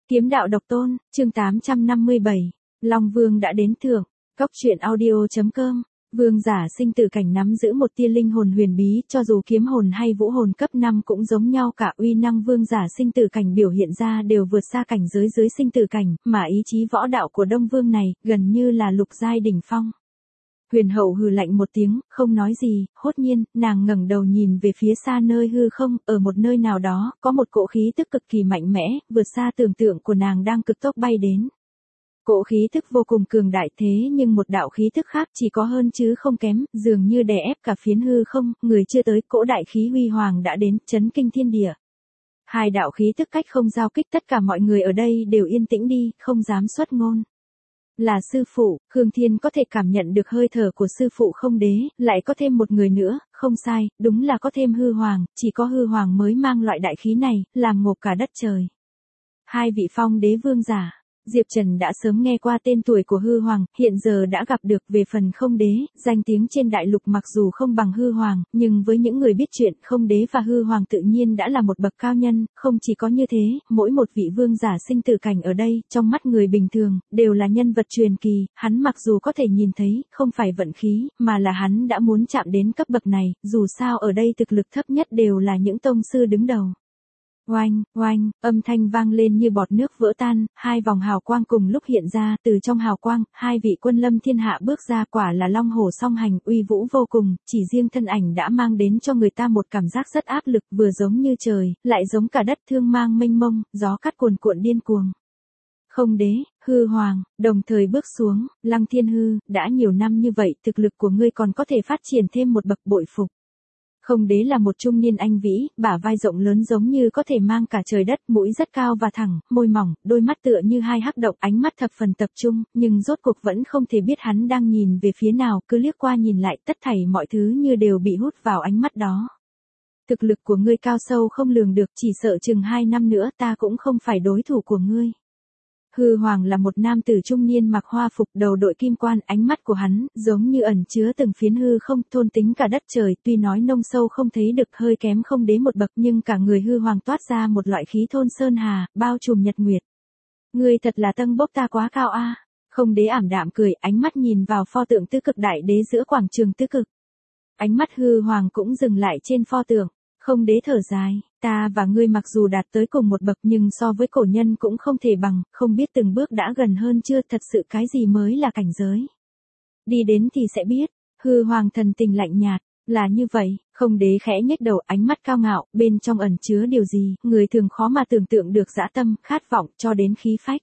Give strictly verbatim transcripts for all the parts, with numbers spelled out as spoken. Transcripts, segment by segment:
Kiếm đạo độc tôn, chương tám trăm năm mươi bảy, Long Vương đã đến thưởng, cốc truyện audio chấm com. Vương giả sinh tử cảnh nắm giữ một tia linh hồn huyền bí, cho dù kiếm hồn hay vũ hồn cấp năm cũng giống nhau cả. Uy năng vương giả sinh tử cảnh biểu hiện ra đều vượt xa cảnh giới dưới sinh tử cảnh, mà ý chí võ đạo của Đông Vương này gần như là lục giai đỉnh phong. Huyền hậu hừ lạnh một tiếng, không nói gì, hốt nhiên, nàng ngẩng đầu nhìn về phía xa nơi hư không, ở một nơi nào đó, có một cỗ khí tức cực kỳ mạnh mẽ, vượt xa tưởng tượng của nàng đang cực tốc bay đến. Cỗ khí tức vô cùng cường đại thế nhưng một đạo khí tức khác chỉ có hơn chứ không kém, dường như đè ép cả phiến hư không, người chưa tới, cỗ đại khí huy hoàng đã đến, chấn kinh thiên địa. Hai đạo khí tức cách không giao kích, tất cả mọi người ở đây đều yên tĩnh đi, không dám xuất ngôn. Là sư phụ, Khương Thiên có thể cảm nhận được hơi thở của sư phụ không đế, lại có thêm một người nữa, không sai, đúng là có thêm hư hoàng, chỉ có hư hoàng mới mang loại đại khí này, làm ngộp cả đất trời. Hai vị phong đế vương giả, Diệp Trần đã sớm nghe qua tên tuổi của hư hoàng, hiện giờ đã gặp được. Về phần không đế, danh tiếng trên đại lục mặc dù không bằng hư hoàng, nhưng với những người biết chuyện, không đế và hư hoàng tự nhiên đã là một bậc cao nhân. Không chỉ có như thế, mỗi một vị vương giả sinh tử cảnh ở đây, trong mắt người bình thường, đều là nhân vật truyền kỳ. Hắn mặc dù có thể nhìn thấy, không phải vận khí, mà là hắn đã muốn chạm đến cấp bậc này, dù sao ở đây thực lực thấp nhất đều là những tông sư đứng đầu. Oanh, oanh, âm thanh vang lên như bọt nước vỡ tan, hai vòng hào quang cùng lúc hiện ra, từ trong hào quang, hai vị quân lâm thiên hạ bước ra, quả là long hổ song hành, uy vũ vô cùng, chỉ riêng thân ảnh đã mang đến cho người ta một cảm giác rất áp lực, vừa giống như trời, lại giống cả đất thương mang mênh mông, gió cắt cuồn cuộn điên cuồng. Không đế, hư hoàng, đồng thời bước xuống, Lăng Thiên Hư, đã nhiều năm như vậy, thực lực của ngươi còn có thể phát triển thêm một bậc, bội phục. Không đế là một trung niên anh vĩ, bả vai rộng lớn giống như có thể mang cả trời đất, mũi rất cao và thẳng, môi mỏng, đôi mắt tựa như hai hắc động, ánh mắt thập phần tập trung, nhưng rốt cuộc vẫn không thể biết hắn đang nhìn về phía nào, cứ liếc qua nhìn lại, tất thảy mọi thứ như đều bị hút vào ánh mắt đó. Thực lực của ngươi cao sâu không lường được, chỉ sợ chừng hai năm nữa ta cũng không phải đối thủ của ngươi. Hư hoàng là một nam tử trung niên mặc hoa phục, đầu đội kim quan, ánh mắt của hắn giống như ẩn chứa từng phiến hư không, thôn tính cả đất trời, tuy nói nông sâu không thấy được, hơi kém không đế một bậc, nhưng cả người hư hoàng toát ra một loại khí thôn sơn hà, bao trùm nhật nguyệt. Ngươi thật là tâng bốc ta quá cao a. Không đế ảm đạm cười, ánh mắt nhìn vào pho tượng tứ cực đại đế giữa quảng trường tứ cực. Ánh mắt hư hoàng cũng dừng lại trên pho tượng. Không đế thở dài, ta và ngươi mặc dù đạt tới cùng một bậc nhưng so với cổ nhân cũng không thể bằng, không biết từng bước đã gần hơn chưa, thật sự cái gì mới là cảnh giới. Đi đến thì sẽ biết, hư hoàng thần tình lạnh nhạt, là như vậy, không đế khẽ nhếch đầu, ánh mắt cao ngạo, bên trong ẩn chứa điều gì, người thường khó mà tưởng tượng được, dã tâm, khát vọng, cho đến khí phách.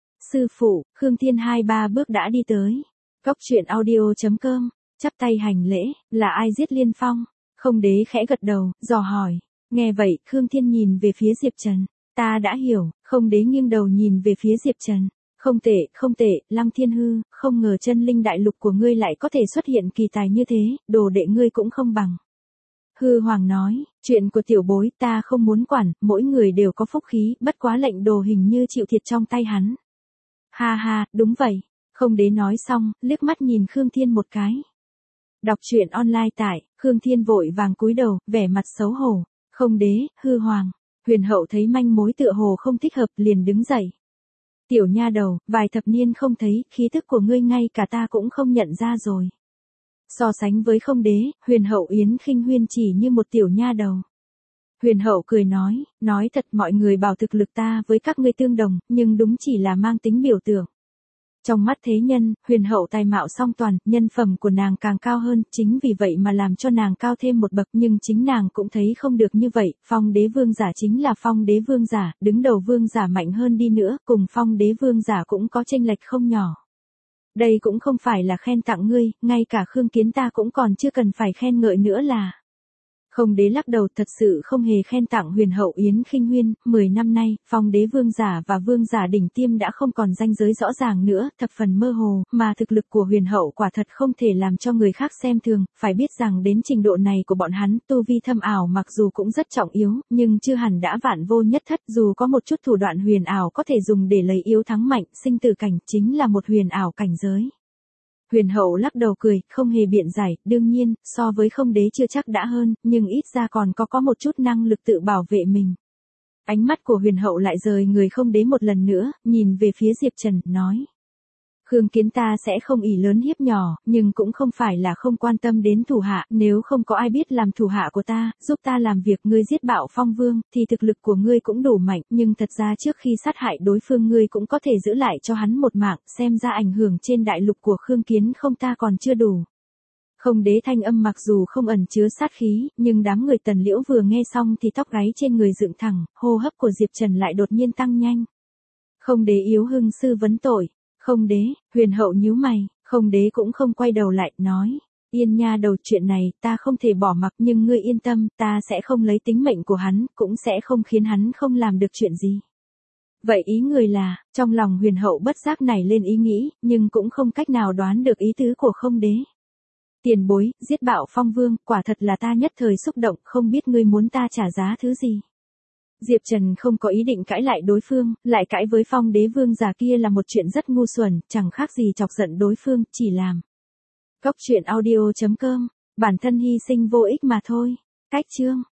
Sư phụ, Khương Thiên hai ba bước đã đi tới, cốc truyện audio chấm com, chắp tay hành lễ, là ai giết Liên Phong? Không đế khẽ gật đầu, dò hỏi. Nghe vậy, Khương Thiên nhìn về phía Diệp Trần. Ta đã hiểu, không đế nghiêng đầu nhìn về phía Diệp Trần. Không tệ, không tệ, Lăng Thiên Hư, không ngờ chân linh đại lục của ngươi lại có thể xuất hiện kỳ tài như thế, đồ đệ ngươi cũng không bằng. Hư hoàng nói, chuyện của tiểu bối ta không muốn quản, mỗi người đều có phúc khí, bất quá lệnh đồ hình như chịu thiệt trong tay hắn. Ha ha, đúng vậy. Không đế nói xong, liếc mắt nhìn Khương Thiên một cái. Đọc truyện online tại, Khương Thiên vội vàng cúi đầu, vẻ mặt xấu hổ. Không đế, hư hoàng, huyền hậu thấy manh mối tựa hồ không thích hợp, liền đứng dậy. Tiểu nha đầu, vài thập niên không thấy, khí thức của ngươi ngay cả ta cũng không nhận ra rồi. So sánh với không đế, huyền hậu Yến Khinh Huyên chỉ như một tiểu nha đầu. Huyền hậu cười nói, nói thật mọi người bảo thực lực ta với các ngươi tương đồng, nhưng đúng chỉ là mang tính biểu tượng. Trong mắt thế nhân, huyền hậu tài mạo song toàn, nhân phẩm của nàng càng cao hơn, chính vì vậy mà làm cho nàng cao thêm một bậc, nhưng chính nàng cũng thấy không được như vậy, phong đế vương giả chính là phong đế vương giả, đứng đầu vương giả mạnh hơn đi nữa, cùng phong đế vương giả cũng có chênh lệch không nhỏ. Đây cũng không phải là khen tặng ngươi, ngay cả Khương Kiến ta cũng còn chưa cần phải khen ngợi nữa là. Không đế lắc đầu, thật sự không hề khen tặng huyền hậu Yến Khinh Huyên, mười năm nay, phong đế vương giả và vương giả đỉnh tiêm đã không còn ranh giới rõ ràng nữa, thập phần mơ hồ, mà thực lực của huyền hậu quả thật không thể làm cho người khác xem thường, phải biết rằng đến trình độ này của bọn hắn, tu vi thâm ảo mặc dù cũng rất trọng yếu, nhưng chưa hẳn đã vạn vô nhất thất, dù có một chút thủ đoạn huyền ảo có thể dùng để lấy yếu thắng mạnh, sinh tử cảnh chính là một huyền ảo cảnh giới. Huyền hậu lắc đầu cười, không hề biện giải, đương nhiên, so với không đế chưa chắc đã hơn, nhưng ít ra còn có có một chút năng lực tự bảo vệ mình. Ánh mắt của huyền hậu lại rời người không đế một lần nữa, nhìn về phía Diệp Trần, nói. Khương Kiến ta sẽ không ỷ lớn hiếp nhỏ, nhưng cũng không phải là không quan tâm đến thủ hạ, nếu không có ai biết làm thủ hạ của ta, giúp ta làm việc ngươi giết Bạo Phong Vương, thì thực lực của ngươi cũng đủ mạnh, nhưng thật ra trước khi sát hại đối phương ngươi cũng có thể giữ lại cho hắn một mạng, xem ra ảnh hưởng trên đại lục của Khương Kiến không ta còn chưa đủ. Không đế thanh âm mặc dù không ẩn chứa sát khí, nhưng đám người Tần Liễu vừa nghe xong thì tóc gáy trên người dựng thẳng, hô hấp của Diệp Trần lại đột nhiên tăng nhanh. Không đế yếu hưng sư vấn tội. Không đế, huyền hậu nhíu mày, không đế cũng không quay đầu lại, nói. Yên nha đầu, chuyện này ta không thể bỏ mặc, nhưng ngươi yên tâm, ta sẽ không lấy tính mệnh của hắn, cũng sẽ không khiến hắn không làm được chuyện gì. Vậy ý người là, trong lòng huyền hậu bất giác nảy lên ý nghĩ, nhưng cũng không cách nào đoán được ý tứ của không đế. Tiền bối, giết Bạo Phong Vương, quả thật là ta nhất thời xúc động, không biết ngươi muốn ta trả giá thứ gì. Diệp Trần không có ý định cãi lại đối phương, lại cãi với Phong Đế Vương già kia là một chuyện rất ngu xuẩn, chẳng khác gì chọc giận đối phương, chỉ làm. Cốc truyện audio chấm com, bản thân hy sinh vô ích mà thôi. Cách chương